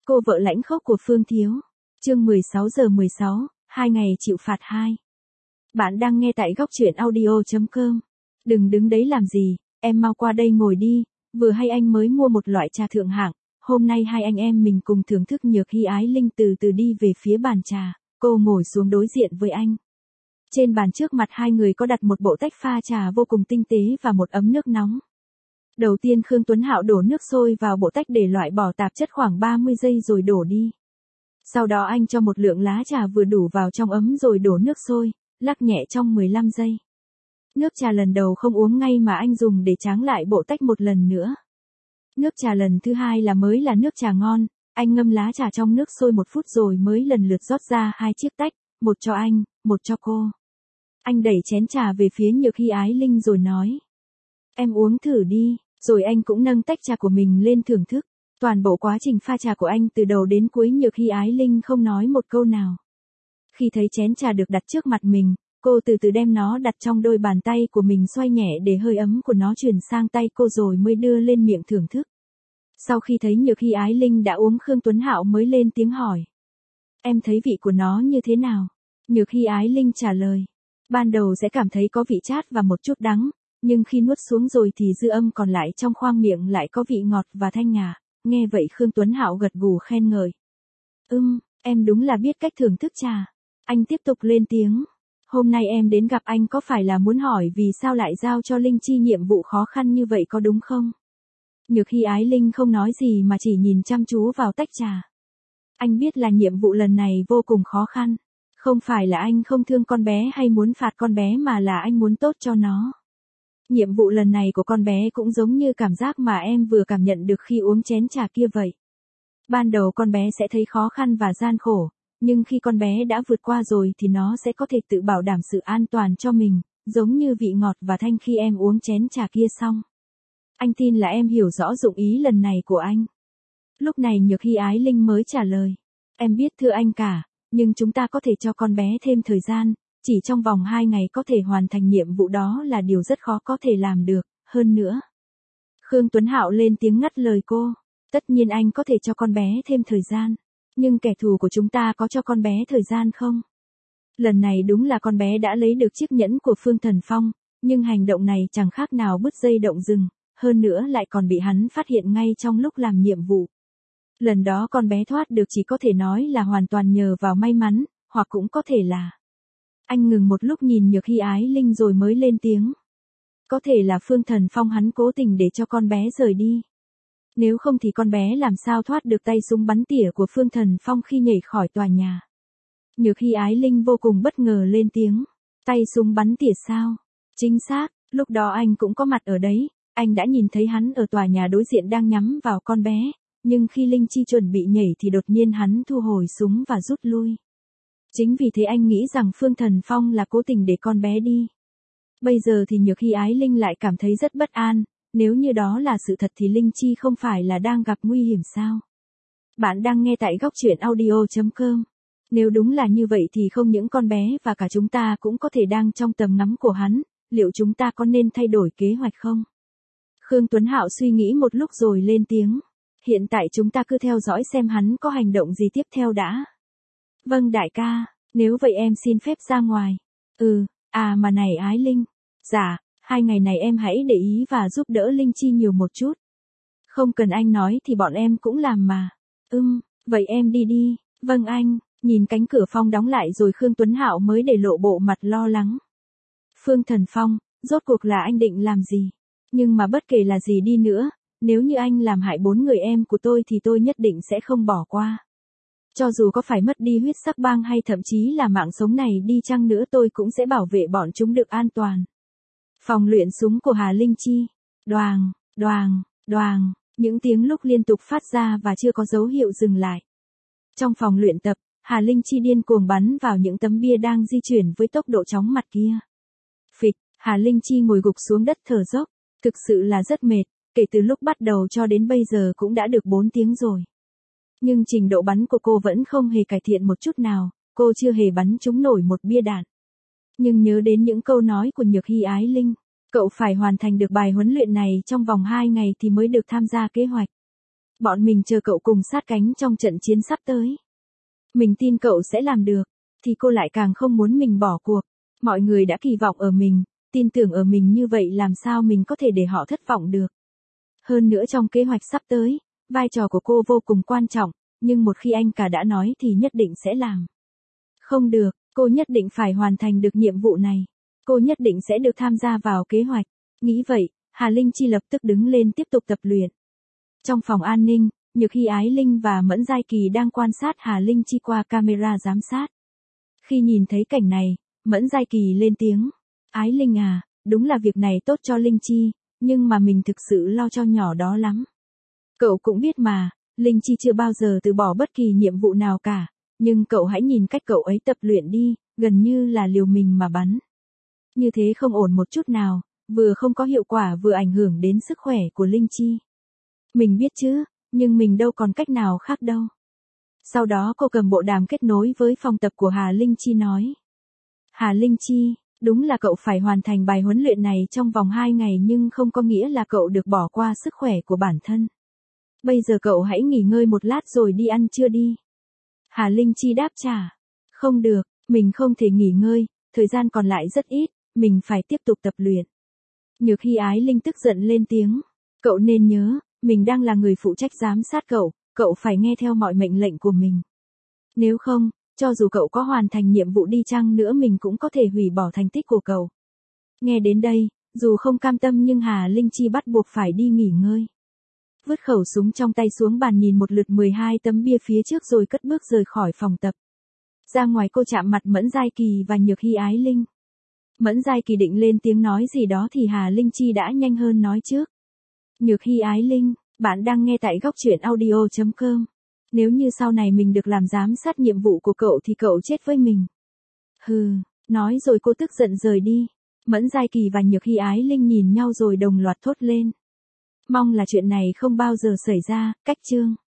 cô vợ lãnh khốc của Phương Thiếu. Chương 16:16, 2 ngày chịu phạt 2. Bạn đang nghe tại góc truyện audio.com. Đừng đứng đấy làm gì, em mau qua đây ngồi đi, vừa hay anh mới mua một loại trà thượng hạng, hôm nay hai anh em mình cùng thưởng thức. Nhược Hy Ái Linh từ từ đi về phía bàn trà, cô ngồi xuống đối diện với anh. Trên bàn trước mặt hai người có đặt một bộ tách pha trà vô cùng tinh tế và một ấm nước nóng. Đầu tiên Khương Tuấn Hạo đổ nước sôi vào bộ tách để loại bỏ tạp chất khoảng 30 giây rồi đổ đi. Sau đó anh cho một lượng lá trà vừa đủ vào trong ấm rồi đổ nước sôi, lắc nhẹ trong 15 giây. Nước trà lần đầu không uống ngay mà anh dùng để tráng lại bộ tách một lần nữa. Nước trà lần thứ hai mới là nước trà ngon, anh ngâm lá trà trong nước sôi 1 phút rồi mới lần lượt rót ra 2 chiếc tách, một cho anh, một cho cô. Anh đẩy chén trà về phía Nhược Hy Ái Linh rồi nói. Em uống thử đi, rồi anh cũng nâng tách trà của mình lên thưởng thức. Toàn bộ quá trình pha trà của anh từ đầu đến cuối Nhược Hy Ái Linh không nói một câu nào. Khi thấy chén trà được đặt trước mặt mình, cô từ từ đem nó đặt trong đôi bàn tay của mình, xoay nhẹ để hơi ấm của nó truyền sang tay cô rồi mới đưa lên miệng thưởng thức. Sau khi thấy Nhược Hy Ái Linh đã uống, Khương Tuấn Hạo mới lên tiếng hỏi. Em thấy vị của nó như thế nào? Nhược Hy Ái Linh trả lời. Ban đầu sẽ cảm thấy có vị chát và một chút đắng, nhưng khi nuốt xuống rồi thì dư âm còn lại trong khoang miệng lại có vị ngọt và thanh ngà. Nghe vậy Khương Tuấn Hạo gật gù khen ngợi. Em đúng là biết cách thưởng thức trà. Anh tiếp tục lên tiếng. Hôm nay em đến gặp anh có phải là muốn hỏi vì sao lại giao cho Linh Chi nhiệm vụ khó khăn như vậy có đúng không? Nhược Hy Ái Linh không nói gì mà chỉ nhìn chăm chú vào tách trà. Anh biết là nhiệm vụ lần này vô cùng khó khăn. Không phải là anh không thương con bé hay muốn phạt con bé mà là anh muốn tốt cho nó. Nhiệm vụ lần này của con bé cũng giống như cảm giác mà em vừa cảm nhận được khi uống chén trà kia vậy. Ban đầu con bé sẽ thấy khó khăn và gian khổ, nhưng khi con bé đã vượt qua rồi thì nó sẽ có thể tự bảo đảm sự an toàn cho mình, giống như vị ngọt và thanh khi em uống chén trà kia xong. Anh tin là em hiểu rõ dụng ý lần này của anh. Lúc này Nhược Hy Ái Linh mới trả lời. Em biết thưa anh cả, nhưng chúng ta có thể cho con bé thêm thời gian, chỉ trong vòng 2 ngày có thể hoàn thành nhiệm vụ đó là điều rất khó có thể làm được, hơn nữa. Khương Tuấn Hạo lên tiếng ngắt lời cô. Tất nhiên anh có thể cho con bé thêm thời gian, nhưng kẻ thù của chúng ta có cho con bé thời gian không? Lần này đúng là con bé đã lấy được chiếc nhẫn của Phương Thần Phong, nhưng hành động này chẳng khác nào bứt dây động rừng, hơn nữa lại còn bị hắn phát hiện ngay trong lúc làm nhiệm vụ. Lần đó con bé thoát được chỉ có thể nói là hoàn toàn nhờ vào may mắn, hoặc cũng có thể là... Anh ngừng một lúc nhìn Nhược Hy Ái Linh rồi mới lên tiếng. Có thể là Phương Thần Phong hắn cố tình để cho con bé rời đi. Nếu không thì con bé làm sao thoát được tay súng bắn tỉa của Phương Thần Phong khi nhảy khỏi tòa nhà. Nhược Hy Ái Linh vô cùng bất ngờ lên tiếng. Tay súng bắn tỉa sao? Chính xác, lúc đó anh cũng có mặt ở đấy, anh đã nhìn thấy hắn ở tòa nhà đối diện đang nhắm vào con bé, nhưng khi Linh Chi chuẩn bị nhảy thì đột nhiên hắn thu hồi súng và rút lui. Chính vì thế anh nghĩ rằng Phương Thần Phong là cố tình để con bé đi. Bây giờ thì Nhược Hy Ái Linh lại cảm thấy rất bất an, nếu như đó là sự thật thì Linh Chi không phải là đang gặp nguy hiểm sao? Bạn đang nghe tại góc truyện audio.com. Nếu đúng là như vậy thì không những con bé và cả chúng ta cũng có thể đang trong tầm ngắm của hắn, liệu chúng ta có nên thay đổi kế hoạch không? Khương Tuấn Hạo suy nghĩ một lúc rồi lên tiếng. Hiện tại chúng ta cứ theo dõi xem hắn có hành động gì tiếp theo đã. Vâng đại ca, nếu vậy em xin phép ra ngoài. Mà này Ái Linh. Dạ, 2 ngày này em hãy để ý và giúp đỡ Linh Chi nhiều một chút. Không cần anh nói thì bọn em cũng làm mà. Vậy em đi đi. Vâng anh. Nhìn cánh cửa phòng đóng lại rồi Khương Tuấn Hạo mới để lộ bộ mặt lo lắng. Phương Thần Phong, rốt cuộc là anh định làm gì? Nhưng mà bất kể là gì đi nữa, nếu như anh làm hại 4 người em của tôi thì tôi nhất định sẽ không bỏ qua. Cho dù có phải mất đi huyết sắc bang hay thậm chí là mạng sống này đi chăng nữa tôi cũng sẽ bảo vệ bọn chúng được an toàn. Phòng luyện súng của Hà Linh Chi. Đoàng, đoàng, đoàng, những tiếng lúc liên tục phát ra và chưa có dấu hiệu dừng lại. Trong phòng luyện tập, Hà Linh Chi điên cuồng bắn vào những tấm bia đang di chuyển với tốc độ chóng mặt kia. Phịch, Hà Linh Chi ngồi gục xuống đất thở dốc, thực sự là rất mệt, kể từ lúc bắt đầu cho đến bây giờ cũng đã được 4 tiếng rồi. Nhưng trình độ bắn của cô vẫn không hề cải thiện một chút nào, cô chưa hề bắn trúng nổi một bia đạn. Nhưng nhớ đến những câu nói của Nhược Hy Ái Linh, cậu phải hoàn thành được bài huấn luyện này trong vòng 2 ngày thì mới được tham gia kế hoạch. Bọn mình chờ cậu cùng sát cánh trong trận chiến sắp tới. Mình tin cậu sẽ làm được, thì cô lại càng không muốn mình bỏ cuộc. Mọi người đã kỳ vọng ở mình, tin tưởng ở mình như vậy làm sao mình có thể để họ thất vọng được. Hơn nữa trong kế hoạch sắp tới, vai trò của cô vô cùng quan trọng, nhưng một khi anh cả đã nói thì nhất định sẽ làm. Không được, cô nhất định phải hoàn thành được nhiệm vụ này. Cô nhất định sẽ được tham gia vào kế hoạch. Nghĩ vậy, Hà Linh Chi lập tức đứng lên tiếp tục tập luyện. Trong phòng an ninh, Nhược Hy Ái Linh và Mẫn Giai Kỳ đang quan sát Hà Linh Chi qua camera giám sát. Khi nhìn thấy cảnh này, Mẫn Giai Kỳ lên tiếng. Ái Linh à, đúng là việc này tốt cho Linh Chi, nhưng mà mình thực sự lo cho nhỏ đó lắm. Cậu cũng biết mà, Linh Chi chưa bao giờ từ bỏ bất kỳ nhiệm vụ nào cả, nhưng cậu hãy nhìn cách cậu ấy tập luyện đi, gần như là liều mình mà bắn. Như thế không ổn một chút nào, vừa không có hiệu quả vừa ảnh hưởng đến sức khỏe của Linh Chi. Mình biết chứ, nhưng mình đâu còn cách nào khác đâu. Sau đó cô cầm bộ đàm kết nối với phòng tập của Hà Linh Chi nói. Hà Linh Chi, đúng là cậu phải hoàn thành bài huấn luyện này trong vòng 2 ngày nhưng không có nghĩa là cậu được bỏ qua sức khỏe của bản thân. Bây giờ cậu hãy nghỉ ngơi một lát rồi đi ăn trưa đi. Hà Linh Chi đáp trả. Không được, mình không thể nghỉ ngơi, thời gian còn lại rất ít, mình phải tiếp tục tập luyện. Nhược Hy Ái Linh tức giận lên tiếng. Cậu nên nhớ, mình đang là người phụ trách giám sát cậu phải nghe theo mọi mệnh lệnh của mình. Nếu không, cho dù cậu có hoàn thành nhiệm vụ đi chăng nữa mình cũng có thể hủy bỏ thành tích của cậu. Nghe đến đây, dù không cam tâm nhưng Hà Linh Chi bắt buộc phải đi nghỉ ngơi. Vứt khẩu súng trong tay xuống bàn nhìn một lượt 12 tấm bia phía trước rồi cất bước rời khỏi phòng tập. Ra ngoài cô chạm mặt Mẫn Giai Kỳ và Nhược Hy Ái Linh. Mẫn Giai Kỳ định lên tiếng nói gì đó thì Hà Linh Chi đã nhanh hơn nói trước. Nhược Hy Ái Linh, bạn đang nghe tại góc truyện audio.com. Nếu như sau này mình được làm giám sát nhiệm vụ của cậu thì cậu chết với mình. Hừ, nói rồi cô tức giận rời đi. Mẫn Giai Kỳ và Nhược Hy Ái Linh nhìn nhau rồi đồng loạt thốt lên. Mong là chuyện này không bao giờ xảy ra, cách chương.